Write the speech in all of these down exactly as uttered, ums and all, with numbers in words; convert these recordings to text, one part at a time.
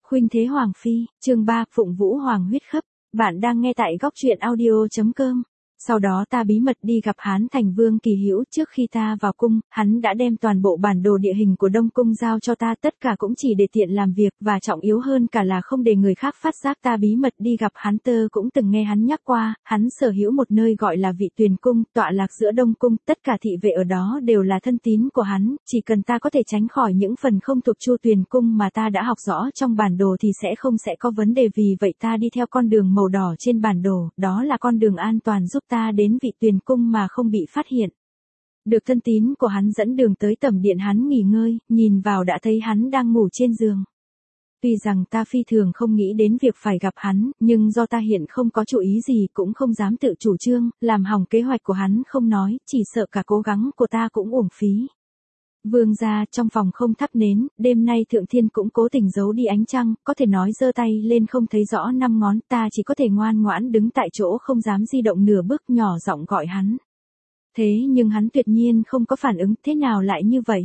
Khuynh Thế Hoàng Phi, chương ba, Phụng Vũ Hoàng huyết khấp. Bạn đang nghe tại góc truyện audio chấm com. Sau đó ta bí mật đi gặp Hán Thành Vương Kỳ Hữu, trước khi ta vào cung, hắn đã đem toàn bộ bản đồ địa hình của Đông Cung giao cho ta, tất cả cũng chỉ để tiện làm việc, và trọng yếu hơn cả là không để người khác phát giác ta bí mật đi gặp hắn. Tơ cũng từng nghe hắn nhắc qua, hắn sở hữu một nơi gọi là Vị Tuyền Cung, tọa lạc giữa Đông Cung, tất cả thị vệ ở đó đều là thân tín của hắn, chỉ cần ta có thể tránh khỏi những phần không thuộc Chu Tuyền Cung mà ta đã học rõ trong bản đồ thì sẽ không sẽ có vấn đề. Vì vậy ta đi theo con đường màu đỏ trên bản đồ, đó là con đường an toàn giúp ta đến Vị Tuyền Cung mà không bị phát hiện. Được thân tín của hắn dẫn đường tới tẩm điện hắn nghỉ ngơi, nhìn vào đã thấy hắn đang ngủ trên giường. Tuy rằng ta phi thường không nghĩ đến việc phải gặp hắn, nhưng do ta hiện không có chủ ý gì cũng không dám tự chủ trương, làm hỏng kế hoạch của hắn không nói, chỉ sợ cả cố gắng của ta cũng uổng phí. Vương gia, trong phòng không thắp nến, đêm nay Thượng Thiên cũng cố tình giấu đi ánh trăng, có thể nói giơ tay lên không thấy rõ năm ngón, ta chỉ có thể ngoan ngoãn đứng tại chỗ không dám di động nửa bước, nhỏ giọng gọi hắn. Thế nhưng hắn tuyệt nhiên không có phản ứng. Thế nào lại như vậy?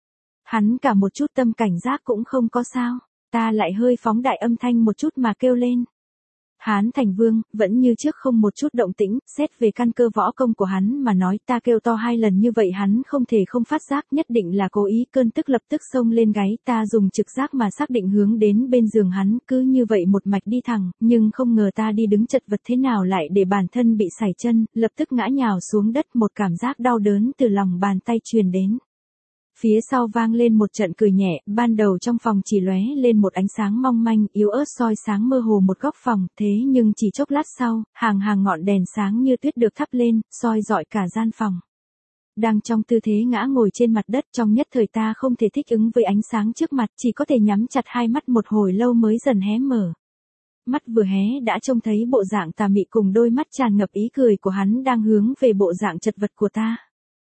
Hắn cả một chút tâm cảnh giác cũng không có sao? Ta lại hơi phóng đại âm thanh một chút mà kêu lên. Hán Thành Vương, vẫn như trước không một chút động tĩnh, xét về căn cơ võ công của hắn mà nói, ta kêu to hai lần như vậy hắn không thể không phát giác, nhất định là cố ý. Cơn tức lập tức xông lên gáy, ta dùng trực giác mà xác định hướng đến bên giường hắn, cứ như vậy một mạch đi thẳng, nhưng không ngờ ta đi đứng chật vật thế nào lại để bản thân bị sảy chân, lập tức ngã nhào xuống đất, một cảm giác đau đớn từ lòng bàn tay truyền đến. Phía sau vang lên một trận cười nhẹ, ban đầu trong phòng chỉ lóe lên một ánh sáng mong manh, yếu ớt soi sáng mơ hồ một góc phòng, thế nhưng chỉ chốc lát sau, hàng hàng ngọn đèn sáng như tuyết được thắp lên, soi rọi cả gian phòng. Đang trong tư thế ngã ngồi trên mặt đất, trong nhất thời ta không thể thích ứng với ánh sáng trước mặt, chỉ có thể nhắm chặt hai mắt một hồi lâu mới dần hé mở. Mắt vừa hé đã trông thấy bộ dạng tà mị cùng đôi mắt tràn ngập ý cười của hắn đang hướng về bộ dạng chật vật của ta.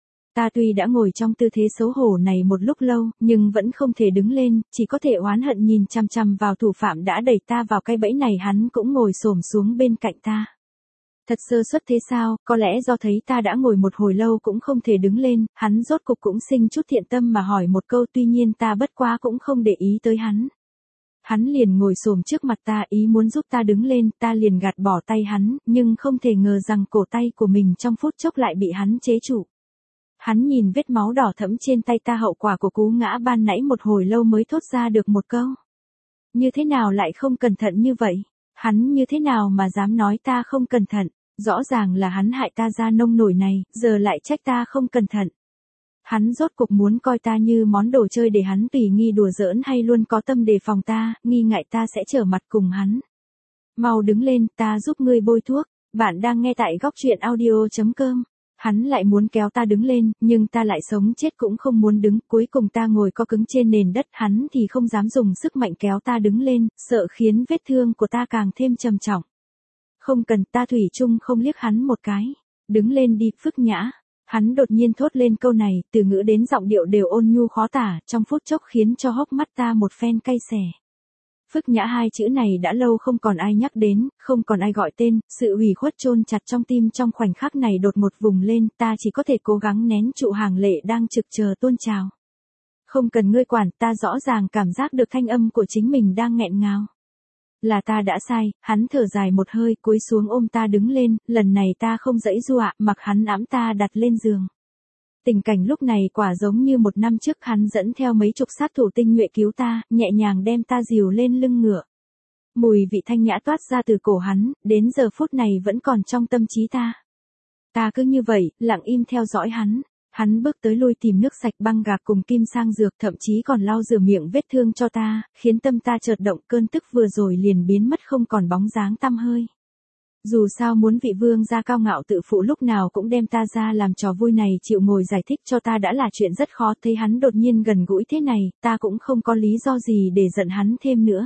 Ta tuy đã ngồi trong tư thế xấu hổ này một lúc lâu, nhưng vẫn không thể đứng lên, chỉ có thể oán hận nhìn chằm chằm vào thủ phạm đã đẩy ta vào cái bẫy này. Hắn cũng ngồi xổm xuống bên cạnh ta. Thật sơ suất thế sao? Có lẽ do thấy ta đã ngồi một hồi lâu cũng không thể đứng lên, hắn rốt cục cũng sinh chút thiện tâm mà hỏi một câu, tuy nhiên ta bất quá cũng không để ý tới hắn. Hắn liền ngồi xổm trước mặt ta, ý muốn giúp ta đứng lên, ta liền gạt bỏ tay hắn, nhưng không thể ngờ rằng cổ tay của mình trong phút chốc lại bị hắn chế trụ. Hắn nhìn vết máu đỏ thẫm trên tay ta, hậu quả của cú ngã ban nãy, một hồi lâu mới thốt ra được một câu. Như thế nào lại không cẩn thận như vậy? Hắn như thế nào mà dám nói ta không cẩn thận? Rõ ràng là hắn hại ta ra nông nổi này, giờ lại trách ta không cẩn thận. Hắn rốt cục muốn coi ta như món đồ chơi để hắn tùy nghi đùa giỡn, hay luôn có tâm đề phòng ta, nghi ngại ta sẽ trở mặt cùng hắn? Mau đứng lên, ta giúp ngươi bôi thuốc. Bạn đang nghe tại góc truyện audio chấm com. Hắn lại muốn kéo ta đứng lên, nhưng ta lại sống chết cũng không muốn đứng, cuối cùng ta ngồi co cứng trên nền đất, hắn thì không dám dùng sức mạnh kéo ta đứng lên, sợ khiến vết thương của ta càng thêm trầm trọng. Không cần, ta thủy chung không liếc hắn một cái. Đứng lên đi, Phước Nhã. Hắn đột nhiên thốt lên câu này, từ ngữ đến giọng điệu đều ôn nhu khó tả, trong phút chốc khiến cho hốc mắt ta một phen cay xè. Phước Nhã hai chữ này đã lâu không còn ai nhắc đến, không còn ai gọi tên, sự ủy khuất chôn chặt trong tim trong khoảnh khắc này đột ngột vùng lên, ta chỉ có thể cố gắng nén trụ hàng lệ đang trực chờ tuôn trào. Không cần ngươi quản, ta rõ ràng cảm giác được thanh âm của chính mình đang nghẹn ngào. Là ta đã sai. Hắn thở dài một hơi, cúi xuống ôm ta đứng lên, lần này ta không giãy giụa, mặc hắn ẵm ta đặt lên giường. Tình cảnh lúc này quả giống như một năm trước, hắn dẫn theo mấy chục sát thủ tinh nhuệ cứu ta, nhẹ nhàng đem ta dìu lên lưng ngựa. Mùi vị thanh nhã toát ra từ cổ hắn, đến giờ phút này vẫn còn trong tâm trí ta. Ta cứ như vậy, lặng im theo dõi hắn. Hắn bước tới lui tìm nước sạch, băng gạc cùng kim sang dược, thậm chí còn lau rửa miệng vết thương cho ta, khiến tâm ta chợt động, cơn tức vừa rồi liền biến mất không còn bóng dáng tăm hơi. Dù sao muốn vị vương gia cao ngạo tự phụ lúc nào cũng đem ta ra làm trò vui này chịu ngồi giải thích cho ta đã là chuyện rất khó, thấy hắn đột nhiên gần gũi thế này, ta cũng không có lý do gì để giận hắn thêm nữa.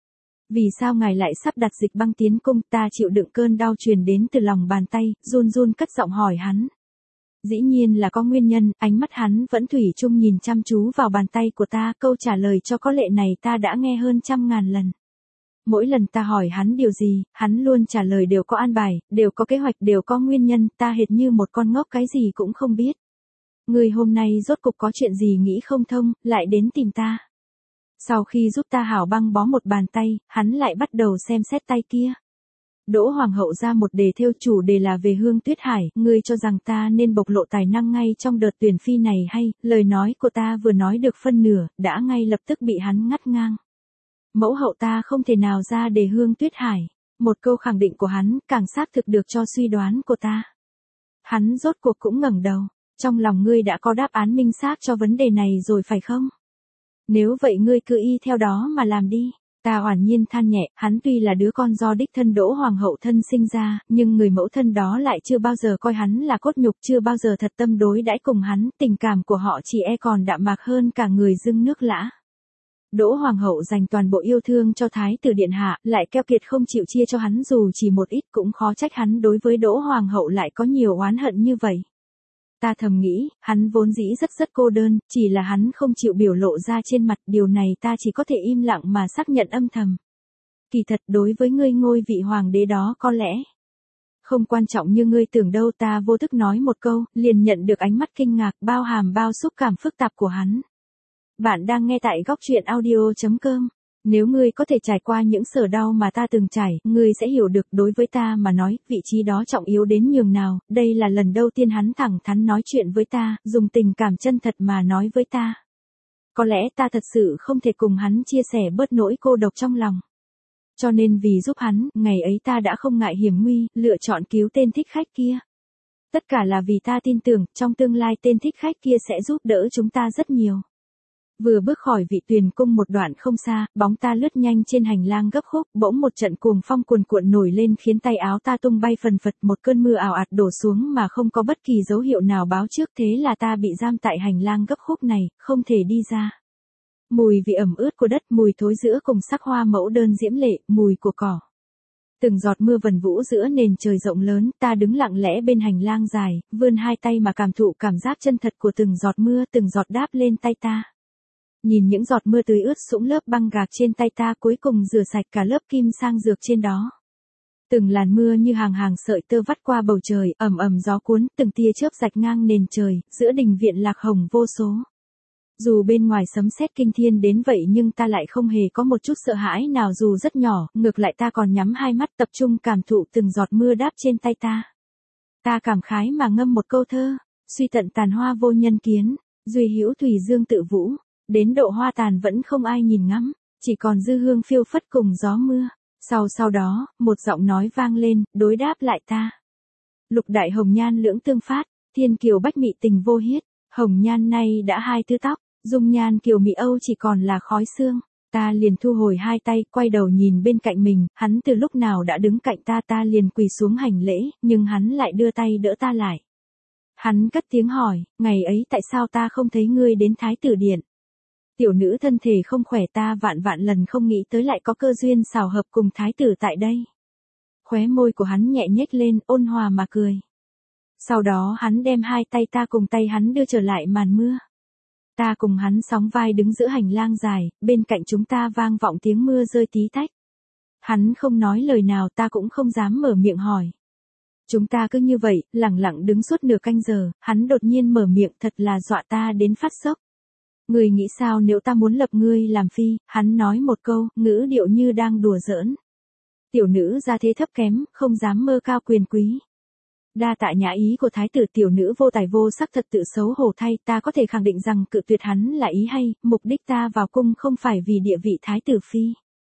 Vì sao ngài lại sắp đặt Dịch Băng tiến cung? Ta chịu đựng cơn đau truyền đến từ lòng bàn tay, run run cất giọng hỏi hắn. Dĩ nhiên là có nguyên nhân, ánh mắt hắn vẫn thủy chung nhìn chăm chú vào bàn tay của ta, câu trả lời cho có lệ này ta đã nghe hơn trăm ngàn lần. Mỗi lần ta hỏi hắn điều gì, hắn luôn trả lời đều có an bài, đều có kế hoạch, đều có nguyên nhân, ta hệt như một con ngốc cái gì cũng không biết. Người hôm nay rốt cục có chuyện gì nghĩ không thông, lại đến tìm ta. Sau khi giúp ta hảo băng bó một bàn tay, hắn lại bắt đầu xem xét tay kia. Đỗ Hoàng hậu ra một đề thêu chủ đề là về Hương Tuyết Hải, ngươi cho rằng ta nên bộc lộ tài năng ngay trong đợt tuyển phi này hay, lời nói của ta vừa nói được phân nửa, đã ngay lập tức bị hắn ngắt ngang. Mẫu hậu ta không thể nào ra đề Hương Tuyết Hải, một câu khẳng định của hắn càng xác thực được cho suy đoán của ta. Hắn rốt cuộc cũng ngẩng đầu, trong lòng ngươi đã có đáp án minh xác cho vấn đề này rồi phải không? Nếu vậy ngươi cứ y theo đó mà làm đi. Ta oản nhiên than nhẹ, hắn tuy là đứa con do đích thân Đỗ Hoàng hậu thân sinh ra, nhưng người mẫu thân đó lại chưa bao giờ coi hắn là cốt nhục, chưa bao giờ thật tâm đối đãi cùng hắn, tình cảm của họ chỉ e còn đạm mạc hơn cả người dưng nước lã. Đỗ Hoàng hậu dành toàn bộ yêu thương cho Thái tử điện hạ, lại keo kiệt không chịu chia cho hắn dù chỉ một ít, cũng khó trách hắn đối với Đỗ Hoàng hậu lại có nhiều oán hận như vậy. Ta thầm nghĩ, hắn vốn dĩ rất rất cô đơn, chỉ là hắn không chịu biểu lộ ra trên mặt, điều này ta chỉ có thể im lặng mà xác nhận âm thầm. Kỳ thật đối với ngươi ngôi vị hoàng đế đó có lẽ không quan trọng như ngươi tưởng đâu, ta vô thức nói một câu, liền nhận được ánh mắt kinh ngạc bao hàm bao xúc cảm phức tạp của hắn. Bạn đang nghe tại góc truyện audio chấm com. Nếu ngươi có thể trải qua những sở đau mà ta từng trải, ngươi sẽ hiểu được đối với ta mà nói, vị trí đó trọng yếu đến nhường nào, đây là lần đầu tiên hắn thẳng thắn nói chuyện với ta, dùng tình cảm chân thật mà nói với ta. Có lẽ ta thật sự không thể cùng hắn chia sẻ bớt nỗi cô độc trong lòng. Cho nên vì giúp hắn, ngày ấy ta đã không ngại hiểm nguy, lựa chọn cứu tên thích khách kia. Tất cả là vì ta tin tưởng, trong tương lai tên thích khách kia sẽ giúp đỡ chúng ta rất nhiều. Vừa bước khỏi Vị Tuyền cung một đoạn không xa, bóng ta lướt nhanh trên hành lang gấp khúc, bỗng một trận cuồng phong cuồn cuộn nổi lên khiến tay áo ta tung bay phần phật, một cơn mưa ào ạt đổ xuống mà không có bất kỳ dấu hiệu nào báo trước, thế là ta bị giam tại hành lang gấp khúc này, không thể đi ra. Mùi vị ẩm ướt của đất, mùi thối giữa cùng sắc hoa mẫu đơn diễm lệ, mùi của cỏ. Từng giọt mưa vần vũ giữa nền trời rộng lớn, ta đứng lặng lẽ bên hành lang dài, vươn hai tay mà cảm thụ cảm giác chân thật của từng giọt mưa, từng giọt đáp lên tay ta. Nhìn những giọt mưa tưới ướt sũng lớp băng gạc trên tay ta, cuối cùng rửa sạch cả lớp kim sang dược trên đó. Từng làn mưa như hàng hàng sợi tơ vắt qua bầu trời, ầm ầm gió cuốn, từng tia chớp rạch ngang nền trời, giữa đình viện lạc hồng vô số. Dù bên ngoài sấm sét kinh thiên đến vậy nhưng ta lại không hề có một chút sợ hãi nào dù rất nhỏ, ngược lại ta còn nhắm hai mắt tập trung cảm thụ từng giọt mưa đáp trên tay ta. Ta cảm khái mà ngâm một câu thơ, suy tận tàn hoa vô nhân kiến, duy hữu thủy dương tự vũ. Đến độ hoa tàn vẫn không ai nhìn ngắm, chỉ còn dư hương phiêu phất cùng gió mưa. Sau sau đó, một giọng nói vang lên, đối đáp lại ta. Lục đại hồng nhan lưỡng tương phát, thiên kiều bách mị tình vô hiết, hồng nhan nay đã hai thứ tóc, dung nhan kiều mị âu chỉ còn là khói xương. Ta liền thu hồi hai tay, quay đầu nhìn bên cạnh mình, hắn từ lúc nào đã đứng cạnh ta, ta liền quỳ xuống hành lễ, nhưng hắn lại đưa tay đỡ ta lại. Hắn cất tiếng hỏi, ngày ấy tại sao ta không thấy ngươi đến Thái tử điện? Tiểu nữ thân thể không khỏe, ta vạn vạn lần không nghĩ tới lại có cơ duyên xảo hợp cùng thái tử tại đây. Khóe môi của hắn nhẹ nhếch lên, ôn hòa mà cười. Sau đó hắn đem hai tay ta cùng tay hắn đưa trở lại màn mưa. Ta cùng hắn sóng vai đứng giữa hành lang dài, bên cạnh chúng ta vang vọng tiếng mưa rơi tí tách. Hắn không nói lời nào, ta cũng không dám mở miệng hỏi. Chúng ta cứ như vậy, lặng lặng đứng suốt nửa canh giờ, hắn đột nhiên mở miệng, thật là dọa ta đến phát sốc. Ngươi nghĩ sao nếu ta muốn lập ngươi làm phi? Hắn nói một câu, ngữ điệu như đang đùa giỡn. Tiểu nữ gia thế thấp kém, không dám mơ cao quyền quý. Đa tạ nhã ý của thái tử, tiểu nữ vô tài vô sắc thật tự xấu hổ thay, ta có thể khẳng định rằng cự tuyệt hắn là ý hay, mục đích ta vào cung không phải vì địa vị thái tử phi.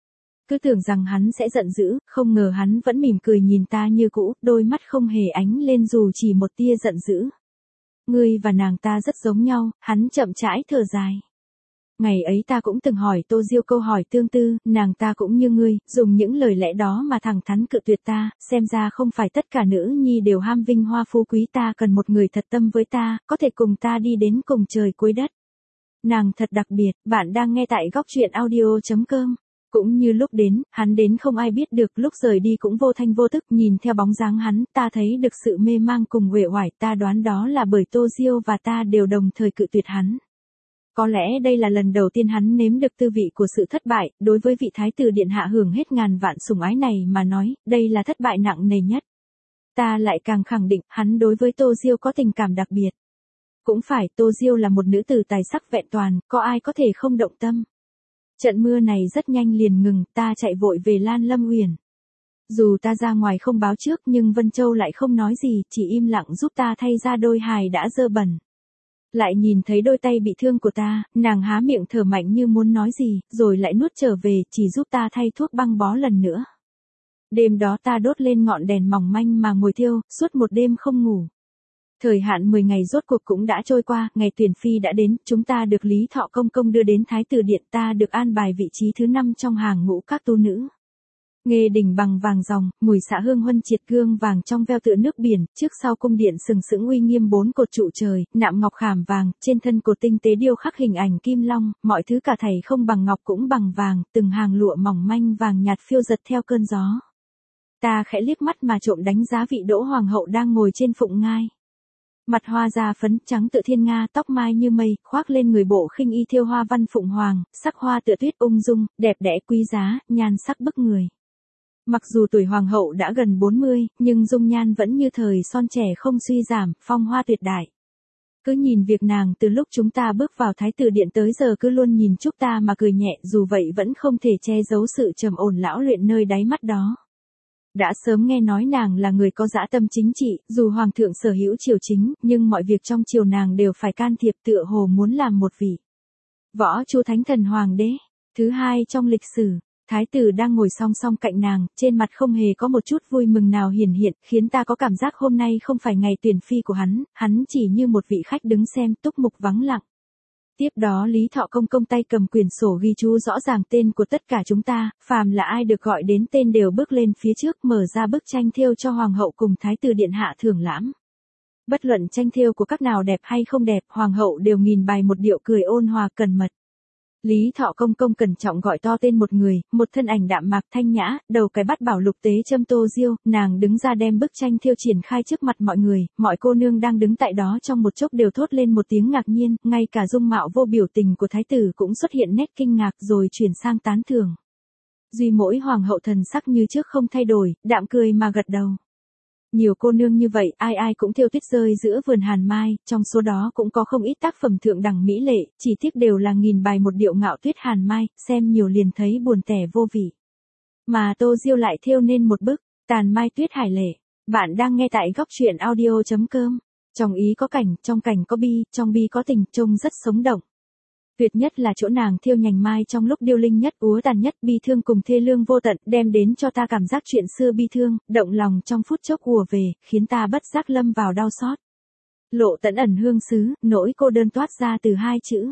Cứ tưởng rằng hắn sẽ giận dữ, không ngờ hắn vẫn mỉm cười nhìn ta như cũ, đôi mắt không hề ánh lên dù chỉ một tia giận dữ. Ngươi và nàng ta rất giống nhau, hắn chậm rãi thở dài. Ngày ấy ta cũng từng hỏi Tô Diêu câu hỏi tương tự, nàng ta cũng như ngươi, dùng những lời lẽ đó mà thẳng thắn cự tuyệt ta, xem ra không phải tất cả nữ nhi đều ham vinh hoa phú quý, ta cần một người thật tâm với ta, có thể cùng ta đi đến cùng trời cuối đất. Nàng thật đặc biệt, bạn đang nghe tại góc truyện audio chấm com. Cũng như lúc đến, hắn đến không ai biết được, lúc rời đi cũng vô thanh vô tức, nhìn theo bóng dáng hắn, ta thấy được sự mê mang cùng uể oải, ta đoán đó là bởi Tô Diêu và ta đều đồng thời cự tuyệt hắn. Có lẽ đây là lần đầu tiên hắn nếm được tư vị của sự thất bại, đối với vị thái tử điện hạ hưởng hết ngàn vạn sủng ái này mà nói, đây là thất bại nặng nề nhất. Ta lại càng khẳng định, hắn đối với Tô Diêu có tình cảm đặc biệt. Cũng phải, Tô Diêu là một nữ tử tài sắc vẹn toàn, có ai có thể không động tâm. Trận mưa này rất nhanh liền ngừng, ta chạy vội về Lan Lâm Uyển. Dù ta ra ngoài không báo trước nhưng Vân Châu lại không nói gì, chỉ im lặng giúp ta thay ra đôi hài đã dơ bẩn. Lại nhìn thấy đôi tay bị thương của ta, nàng há miệng thở mạnh như muốn nói gì, rồi lại nuốt trở về, chỉ giúp ta thay thuốc băng bó lần nữa. Đêm đó ta đốt lên ngọn đèn mỏng manh mà ngồi thiêu, suốt một đêm không ngủ. Thời hạn mười ngày rốt cuộc cũng đã trôi qua, ngày tuyển phi đã đến, chúng ta được Lý Thọ Công Công đưa đến Thái Tử Điện, ta được an bài vị trí thứ năm trong hàng ngũ các tu nữ. Nghê đỉnh bằng vàng ròng, mùi xạ hương huân triệt gương vàng trong veo tựa nước biển, trước sau cung điện sừng sững uy nghiêm bốn cột trụ trời, nạm ngọc khảm vàng, trên thân cột tinh tế điêu khắc hình ảnh kim long, mọi thứ cả thảy không bằng ngọc cũng bằng vàng, từng hàng lụa mỏng manh vàng nhạt phiêu giật theo cơn gió. Ta khẽ liếc mắt mà trộm đánh giá vị Đỗ Hoàng hậu đang ngồi trên phụng ngai. Mặt hoa da phấn trắng tựa thiên nga, tóc mai như mây, khoác lên người bộ khinh y thêu hoa văn phụng hoàng, sắc hoa tựa tuyết ung dung, đẹp đẽ quý giá, nhan sắc bức người. Mặc dù tuổi hoàng hậu đã gần bốn mươi, nhưng dung nhan vẫn như thời son trẻ không suy giảm, phong hoa tuyệt đại. Cứ nhìn việc nàng từ lúc chúng ta bước vào Thái Tử Điện tới giờ cứ luôn nhìn chúc ta mà cười nhẹ, dù vậy vẫn không thể che giấu sự trầm ổn lão luyện nơi đáy mắt đó. Đã sớm nghe nói nàng là người có dã tâm chính trị, dù hoàng thượng sở hữu triều chính, nhưng mọi việc trong triều nàng đều phải can thiệp, tựa hồ muốn làm một vị võ chu thánh thần hoàng đế. Thứ hai trong lịch sử, thái tử đang ngồi song song cạnh nàng, trên mặt không hề có một chút vui mừng nào hiển hiện, khiến ta có cảm giác hôm nay không phải ngày tuyển phi của hắn, hắn chỉ như một vị khách đứng xem, túc mục vắng lặng. Tiếp đó Lý Thọ Công Công tay cầm quyển sổ ghi chú rõ ràng tên của tất cả chúng ta, phàm là ai được gọi đến tên đều bước lên phía trước mở ra bức tranh thêu cho Hoàng hậu cùng Thái tử Điện hạ thưởng lãm. Bất luận tranh thêu của các nào đẹp hay không đẹp, Hoàng hậu đều nghìn bài một điệu cười ôn hòa cẩn mật. Lý Thọ Công Công cẩn trọng gọi to tên một người, một thân ảnh đạm mạc thanh nhã, đầu cái bắt bảo lục tế châm tô diêu, nàng đứng ra đem bức tranh thêu triển khai trước mặt mọi người, mọi cô nương đang đứng tại đó trong một chốc đều thốt lên một tiếng ngạc nhiên, ngay cả dung mạo vô biểu tình của thái tử cũng xuất hiện nét kinh ngạc rồi chuyển sang tán thưởng. Duy mỗi hoàng hậu thần sắc như trước không thay đổi, đạm cười mà gật đầu. Nhiều cô nương như vậy, ai ai cũng thêu tuyết rơi giữa vườn hàn mai, trong số đó cũng có không ít tác phẩm thượng đẳng mỹ lệ, chỉ tiếc đều là nghìn bài một điệu ngạo tuyết hàn mai, xem nhiều liền thấy buồn tẻ vô vị. Mà Tô Diêu lại thêu nên một bức, tàn mai tuyết hải lệ. Bạn đang nghe tại góc truyện audio chấm com. Trong ý có cảnh, trong cảnh có bi, trong bi có tình, trông rất sống động. Tuyệt nhất là chỗ nàng thêu nhành mai trong lúc điêu linh nhất, úa tàn nhất, bi thương cùng thê lương vô tận, đem đến cho ta cảm giác chuyện xưa bi thương, động lòng trong phút chốc ùa về, khiến ta bất giác lâm vào đau xót. Lộ tận ẩn hương xứ, nỗi cô đơn toát ra từ hai chữ.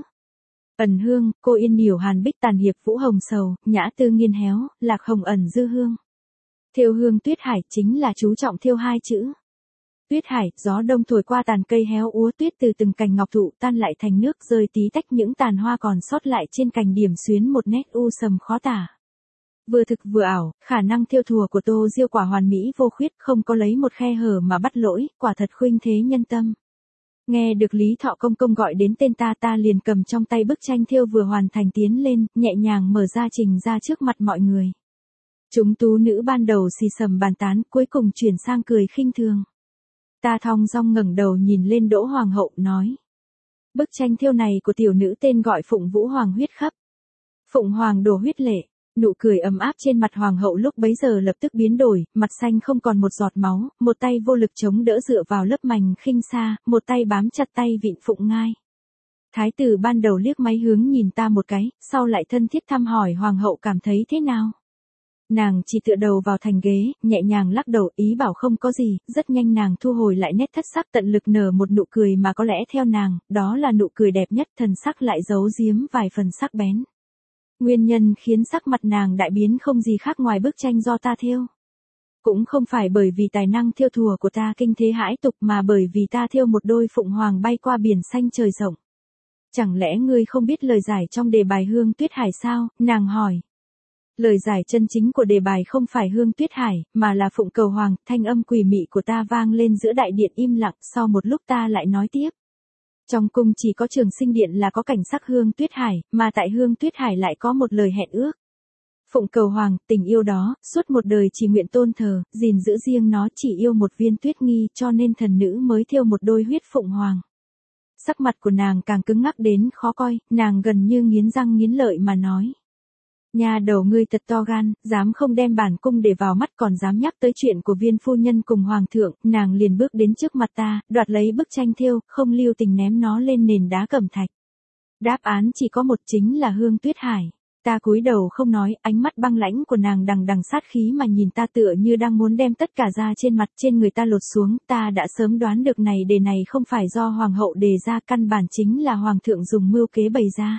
Ẩn hương, cô yên nhiểu hàn bích tàn hiệp vũ hồng sầu, nhã tư nghiên héo, lạc hồng ẩn dư hương. Thêu hương tuyết hải chính là chú trọng thêu hai chữ. Tuyết hải, gió đông thổi qua tàn cây héo úa tuyết từ từng cành ngọc thụ tan lại thành nước rơi tí tách những tàn hoa còn sót lại trên cành điểm xuyến một nét u sầm khó tả. Vừa thực vừa ảo, khả năng thêu thùa của Tô Diêu quả hoàn mỹ vô khuyết, không có lấy một khe hở mà bắt lỗi, quả thật khuynh thế nhân tâm. Nghe được Lý Thọ Công Công gọi đến tên ta ta liền cầm trong tay bức tranh thêu vừa hoàn thành tiến lên, nhẹ nhàng mở ra trình ra trước mặt mọi người. Chúng tú nữ ban đầu xì xầm bàn tán, cuối cùng chuyển sang cười khinh thường. Ta thong dong ngẩng đầu nhìn lên Đỗ Hoàng hậu, nói. Bức tranh thêu này của tiểu nữ tên gọi Phụng Vũ Hoàng huyết khắp. Phụng Hoàng đổ huyết lệ, nụ cười ấm áp trên mặt Hoàng hậu lúc bấy giờ lập tức biến đổi, mặt xanh không còn một giọt máu, một tay vô lực chống đỡ dựa vào lớp mành khinh xa, một tay bám chặt tay vịn phụng ngai. Thái tử ban đầu liếc máy hướng nhìn ta một cái, sau lại thân thiết thăm hỏi Hoàng hậu cảm thấy thế nào. Nàng chỉ tựa đầu vào thành ghế, nhẹ nhàng lắc đầu ý bảo không có gì, rất nhanh nàng thu hồi lại nét thất sắc tận lực nở một nụ cười mà có lẽ theo nàng, đó là nụ cười đẹp nhất, thần sắc lại giấu giếm vài phần sắc bén. Nguyên nhân khiến sắc mặt nàng đại biến không gì khác ngoài bức tranh do ta thêu. Cũng không phải bởi vì tài năng thêu thùa của ta kinh thế hãi tục mà bởi vì ta thêu một đôi phụng hoàng bay qua biển xanh trời rộng. Chẳng lẽ ngươi không biết lời giải trong đề bài Hương Tuyết Hải sao? Nàng hỏi. Lời giải chân chính của đề bài không phải Hương Tuyết Hải, mà là Phụng Cầu Hoàng, thanh âm quỷ mị của ta vang lên giữa đại điện im lặng, sau một lúc ta lại nói tiếp. Trong cung chỉ có Trường Sinh Điện là có cảnh sắc Hương Tuyết Hải, mà tại Hương Tuyết Hải lại có một lời hẹn ước. Phụng Cầu Hoàng, tình yêu đó, suốt một đời chỉ nguyện tôn thờ, gìn giữ riêng nó, chỉ yêu một viên tuyết nghi, cho nên thần nữ mới thêu một đôi huyết Phụng Hoàng. Sắc mặt của nàng càng cứng ngắc đến khó coi, nàng gần như nghiến răng nghiến lợi mà nói. Nhà đầu ngươi thật to gan, dám không đem bản cung để vào mắt còn dám nhắc tới chuyện của viên phu nhân cùng hoàng thượng, nàng liền bước đến trước mặt ta, đoạt lấy bức tranh thêu, không lưu tình ném nó lên nền đá cẩm thạch. Đáp án chỉ có một, chính là Hương Tuyết Hải. Ta cúi đầu không nói, ánh mắt băng lãnh của nàng đằng đằng sát khí mà nhìn ta tựa như đang muốn đem tất cả da trên mặt trên người ta lột xuống. Ta đã sớm đoán được này đề này không phải do hoàng hậu đề ra, căn bản chính là hoàng thượng dùng mưu kế bày ra.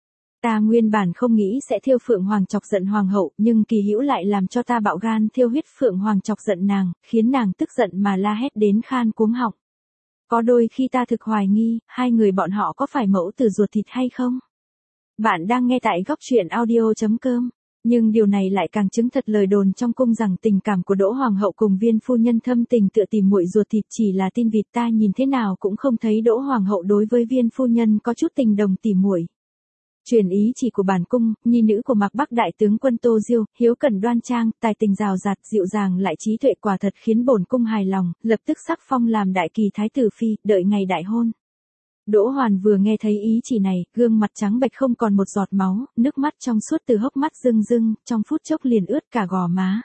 Ta nguyên bản không nghĩ sẽ thiêu Phượng Hoàng chọc giận hoàng hậu, nhưng Kỳ Hữu lại làm cho ta bạo gan thiêu huyết Phượng Hoàng chọc giận nàng, khiến nàng tức giận mà la hét đến khan cuống họng. Có đôi khi ta thực hoài nghi, hai người bọn họ có phải mẫu tử ruột thịt hay không? Bạn đang nghe tại góc truyện audio chấm com. Nhưng điều này lại càng chứng thật lời đồn trong cung rằng tình cảm của Đỗ Hoàng hậu cùng viên phu nhân thâm tình tựa tìm muội ruột thịt chỉ là tin vịt. Ta nhìn thế nào cũng không thấy Đỗ Hoàng hậu đối với viên phu nhân có chút tình đồng tỉ muội. Truyền ý chỉ của bản cung, nhi nữ của Mạc Bắc đại tướng quân Tô Diêu, hiếu cẩn đoan trang, tài tình rào rạt, dịu dàng lại trí tuệ, quả thật khiến bổn cung hài lòng, lập tức sắc phong làm đại kỳ thái tử phi, đợi ngày đại hôn. Đỗ Hoàn vừa nghe thấy ý chỉ này, gương mặt trắng bệch không còn một giọt máu, nước mắt trong suốt từ hốc mắt rưng rưng, trong phút chốc liền ướt cả gò má.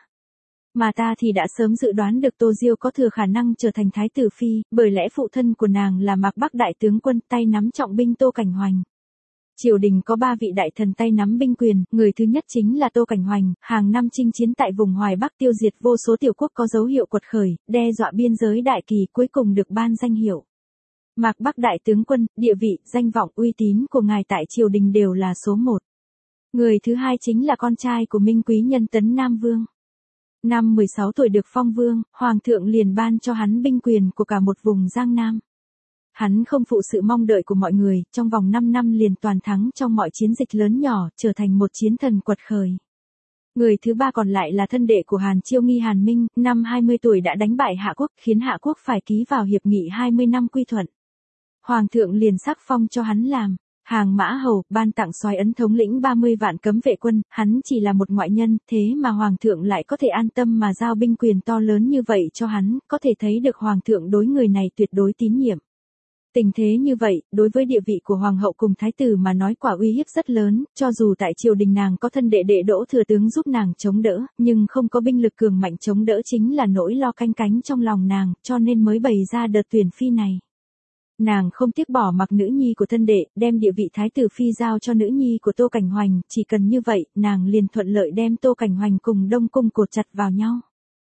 Mà ta thì đã sớm dự đoán được Tô Diêu có thừa khả năng trở thành thái tử phi, bởi lẽ phụ thân của nàng là Mạc Bắc đại tướng quân, tay nắm trọng binh Tô Cảnh Hoành. Triều đình có ba vị đại thần tay nắm binh quyền, người thứ nhất chính là Tô Cảnh Hoành, hàng năm chinh chiến tại vùng Hoài Bắc tiêu diệt vô số tiểu quốc có dấu hiệu quật khởi, đe dọa biên giới đại kỳ, cuối cùng được ban danh hiệu Mạc Bắc đại tướng quân. Địa vị, danh vọng, uy tín của ngài tại triều đình đều là số một. Người thứ hai chính là con trai của Minh quý nhân Tấn Nam Vương. Năm mười sáu tuổi được phong vương, hoàng thượng liền ban cho hắn binh quyền của cả một vùng Giang Nam. Hắn không phụ sự mong đợi của mọi người, trong vòng năm năm liền toàn thắng trong mọi chiến dịch lớn nhỏ, trở thành một chiến thần quật khởi. Người thứ ba còn lại là thân đệ của Hàn Chiêu Nghi Hàn Minh, năm hai mươi tuổi đã đánh bại Hạ Quốc, khiến Hạ Quốc phải ký vào hiệp nghị hai mươi năm quy thuận. Hoàng thượng liền sắc phong cho hắn làm Hàng Mã Hầu, ban tặng soái ấn thống lĩnh ba mươi vạn cấm vệ quân, hắn chỉ là một ngoại nhân, thế mà Hoàng thượng lại có thể an tâm mà giao binh quyền to lớn như vậy cho hắn, có thể thấy được Hoàng thượng đối người này tuyệt đối tín nhiệm. Tình thế như vậy, đối với địa vị của Hoàng hậu cùng Thái tử mà nói quả uy hiếp rất lớn, cho dù tại triều đình nàng có thân đệ đệ Đỗ Thừa Tướng giúp nàng chống đỡ, nhưng không có binh lực cường mạnh chống đỡ chính là nỗi lo canh cánh trong lòng nàng, cho nên mới bày ra đợt tuyển phi này. Nàng không tiếc bỏ mặc nữ nhi của thân đệ, đem địa vị Thái tử phi giao cho nữ nhi của Tô Cảnh Hoành, chỉ cần như vậy, nàng liền thuận lợi đem Tô Cảnh Hoành cùng Đông Cung cột chặt vào nhau.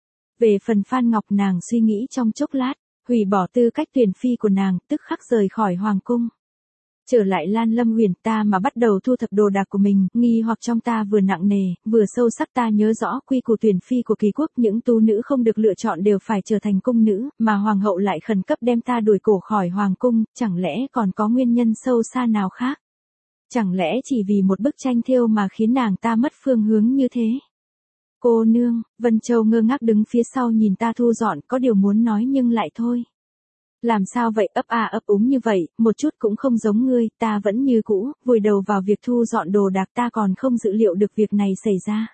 Về phần Phan Ngọc nàng suy nghĩ trong chốc lát, hủy bỏ tư cách tuyển phi của nàng, tức khắc rời khỏi hoàng cung. Trở lại Lan Lâm Huyền, ta mà bắt đầu thu thập đồ đạc của mình, nghi hoặc trong ta vừa nặng nề, vừa sâu sắc. Ta nhớ rõ quy củ tuyển phi của Kỳ quốc, những tú nữ không được lựa chọn đều phải trở thành cung nữ, mà hoàng hậu lại khẩn cấp đem ta đuổi cổ khỏi hoàng cung, chẳng lẽ còn có nguyên nhân sâu xa nào khác? Chẳng lẽ chỉ vì một bức tranh thêu mà khiến nàng ta mất phương hướng như thế? Cô nương, Vân Châu ngơ ngác đứng phía sau nhìn ta thu dọn, có điều muốn nói nhưng lại thôi. Làm sao vậy, ấp à ấp úng như vậy, một chút cũng không giống ngươi, ta vẫn như cũ, vùi đầu vào việc thu dọn đồ đạc, ta còn không dự liệu được việc này xảy ra.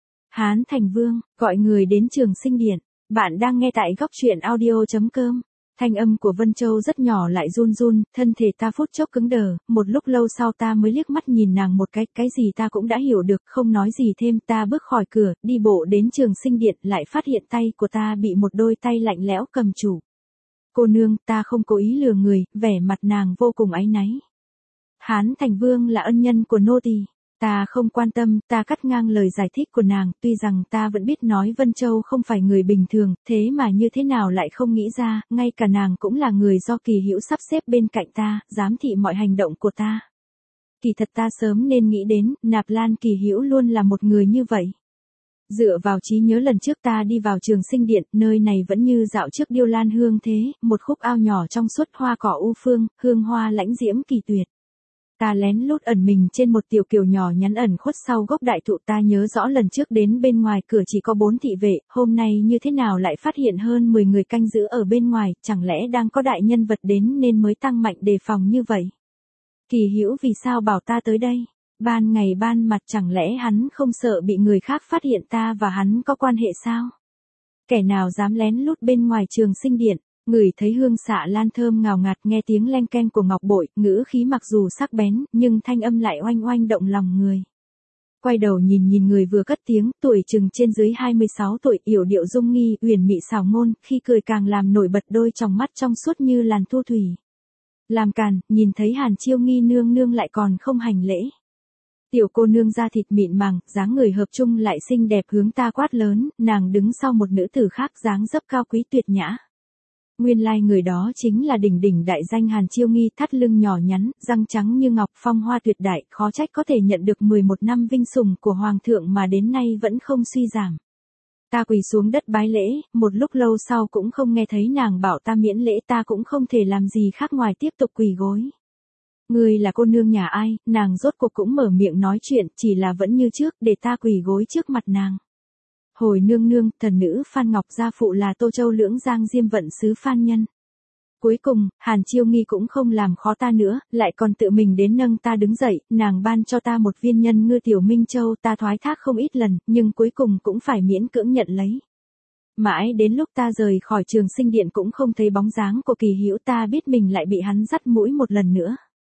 Hán Thành Vương, gọi người đến Trường Sinh Điện. Bạn đang nghe tại góc truyện audio chấm com. Thanh âm của Vân Châu rất nhỏ lại run run, thân thể ta phút chốc cứng đờ, một lúc lâu sau ta mới liếc mắt nhìn nàng một cái, cái gì ta cũng đã hiểu được, không nói gì thêm. Ta bước khỏi cửa, đi bộ đến Trường Sinh Điện, lại phát hiện tay của ta bị một đôi tay lạnh lẽo cầm chủ. Cô nương, ta không cố ý lừa người, vẻ mặt nàng vô cùng áy náy. Hán Thành Vương là ân nhân của nô tỳ. Ta không quan tâm, ta cắt ngang lời giải thích của nàng, tuy rằng ta vẫn biết nói Vân Châu không phải người bình thường, thế mà như thế nào lại không nghĩ ra, ngay cả nàng cũng là người do Kỳ Hữu sắp xếp bên cạnh ta, giám thị mọi hành động của ta. Kỳ thật ta sớm nên nghĩ đến, Nạp Lan Kỳ Hữu luôn là một người như vậy. Dựa vào trí nhớ lần trước ta đi vào Trường Sinh Điện, nơi này vẫn như dạo trước Điêu Lan Hương thế, một khúc ao nhỏ trong suốt hoa cỏ u phương, hương hoa lãnh diễm kỳ tuyệt. Ta lén lút ẩn mình trên một tiểu kiều nhỏ nhắn ẩn khuất sau gốc đại thụ. Ta nhớ rõ lần trước đến bên ngoài cửa chỉ có bốn thị vệ, hôm nay như thế nào lại phát hiện hơn mười người canh giữ ở bên ngoài, chẳng lẽ đang có đại nhân vật đến nên mới tăng mạnh đề phòng như vậy? Kỳ Hữu vì sao bảo ta tới đây? Ban ngày ban mặt chẳng lẽ hắn không sợ bị người khác phát hiện ta và hắn có quan hệ sao? Kẻ nào dám lén lút bên ngoài Trường Sinh Điện? Ngửi thấy hương xạ lan thơm ngào ngạt, nghe tiếng leng keng của ngọc bội, ngữ khí mặc dù sắc bén, nhưng thanh âm lại oanh oanh động lòng người. quay đầu nhìn nhìn người vừa cất tiếng, tuổi chừng trên dưới hai mươi sáu tuổi, yểu điệu dung nghi, uyển mị xảo ngôn, khi cười càng làm nổi bật đôi tròng mắt trong suốt như làn thu thủy. Làm càn, nhìn thấy Hàn Chiêu Nghi nương nương lại còn không hành lễ. Tiểu cô nương da thịt mịn màng, dáng người hợp chung lại xinh đẹp hướng ta quát lớn, nàng đứng sau một nữ tử khác dáng dấp cao quý tuyệt nhã. Nguyên lai like người đó chính là đỉnh đỉnh đại danh Hàn Chiêu Nghi, thắt lưng nhỏ nhắn, răng trắng như ngọc, phong hoa tuyệt đại, khó trách có thể nhận được mười một năm vinh sủng của hoàng thượng mà đến nay vẫn không suy giảm. Ta quỳ xuống đất bái lễ, một lúc lâu sau cũng không nghe thấy nàng bảo ta miễn lễ, ta cũng không thể làm gì khác ngoài tiếp tục quỳ gối. Ngươi là cô nương nhà ai? Nàng rốt cuộc cũng mở miệng nói chuyện, chỉ là vẫn như trước, để ta quỳ gối trước mặt nàng. Hồi nương nương, thần nữ Phan Ngọc gia phụ là Tô Châu Lưỡng Giang Diêm Vận sứ Phan Nhân. Cuối cùng, Hàn Chiêu Nghi cũng không làm khó ta nữa, lại còn tự mình đến nâng ta đứng dậy, nàng ban cho ta một viên nhân ngư tiểu Minh Châu, ta thoái thác không ít lần, nhưng cuối cùng cũng phải miễn cưỡng nhận lấy. Mãi đến lúc ta rời khỏi Trường Sinh Điện cũng không thấy bóng dáng của Kỳ Hữu, ta biết mình lại bị hắn dắt mũi một lần nữa.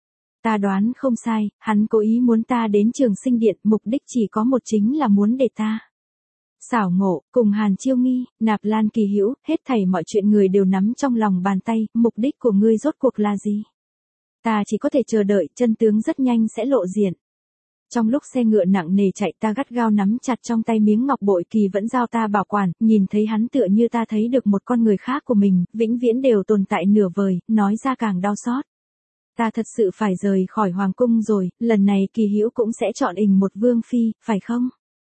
Ta đoán không sai, hắn cố ý muốn ta đến Trường Sinh Điện, mục đích chỉ có một, chính là muốn để ta xảo ngộ, cùng Hàn Chiêu Nghi, nạp lan Kỳ Hữu, hết thảy mọi chuyện người đều nắm trong lòng bàn tay, mục đích của ngươi rốt cuộc là gì? Ta chỉ có thể chờ đợi, chân tướng rất nhanh sẽ lộ diện. Trong lúc xe ngựa nặng nề chạy, ta gắt gao nắm chặt trong tay miếng ngọc bội Kỳ vẫn giao ta bảo quản, nhìn thấy hắn tựa như ta thấy được một con người khác của mình, vĩnh viễn đều tồn tại nửa vời, nói ra càng đau xót. Ta thật sự phải rời khỏi hoàng cung rồi, lần này Kỳ Hữu cũng sẽ chọn ình một vương phi, phải không?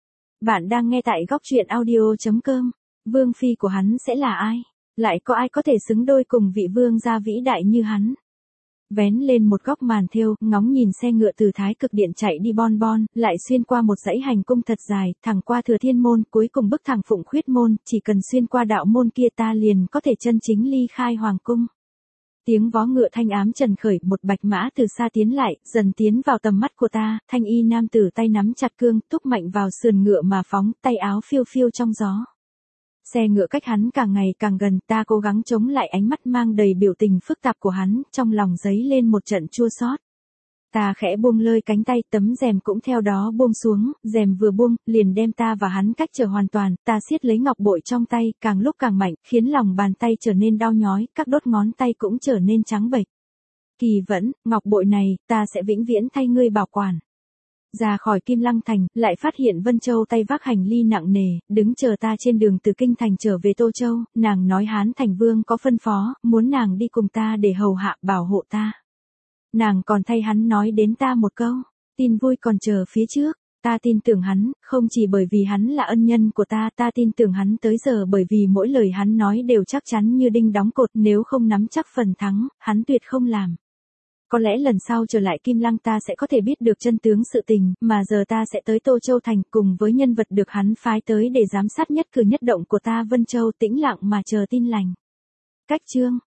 Bạn đang nghe tại góc truyện audio chấm com. Vương phi của hắn sẽ là ai? Lại có ai có thể xứng đôi cùng vị vương gia vĩ đại như hắn? Vén lên một góc màn thêu, ngóng nhìn xe ngựa từ Thái Cực Điện chạy đi bon bon, lại xuyên qua một dãy hành cung thật dài, thẳng qua Thừa Thiên môn, cuối cùng bước thẳng Phụng Khuyết môn, chỉ cần xuyên qua đạo môn kia ta liền có thể chân chính ly khai hoàng cung. Tiếng vó ngựa thanh ám trần khởi, một bạch mã từ xa tiến lại, dần tiến vào tầm mắt của ta, thanh y nam tử tay nắm chặt cương, thúc mạnh vào sườn ngựa mà phóng, tay áo phiêu phiêu trong gió. Xe ngựa cách hắn càng ngày càng gần, ta cố gắng chống lại ánh mắt mang đầy biểu tình phức tạp của hắn, trong lòng dấy lên một trận chua xót. Ta khẽ buông lơi cánh tay, tấm rèm cũng theo đó buông xuống, rèm vừa buông, liền đem ta và hắn cách trở hoàn toàn, ta siết lấy ngọc bội trong tay, càng lúc càng mạnh, khiến lòng bàn tay trở nên đau nhói, các đốt ngón tay cũng trở nên trắng bệch. Kỳ Vẫn, ngọc bội này, ta sẽ vĩnh viễn thay ngươi bảo quản. Ra khỏi Kim Lăng Thành, lại phát hiện Vân Châu tay vác hành ly nặng nề, đứng chờ ta trên đường từ Kinh Thành trở về Tô Châu, nàng nói Hán Thành Vương có phân phó, muốn nàng đi cùng ta để hầu hạ bảo hộ ta. Nàng còn thay hắn nói đến ta một câu, tin vui còn chờ phía trước, ta tin tưởng hắn, không chỉ bởi vì hắn là ân nhân của ta, ta tin tưởng hắn tới giờ bởi vì mỗi lời hắn nói đều chắc chắn như đinh đóng cột, nếu không nắm chắc phần thắng, hắn tuyệt không làm. Có lẽ lần sau trở lại Kim Lăng ta sẽ có thể biết được chân tướng sự tình, mà giờ ta sẽ tới Tô Châu Thành cùng với nhân vật được hắn phái tới để giám sát nhất cử nhất động của ta Vân Châu, tĩnh lặng mà chờ tin lành. Cách chương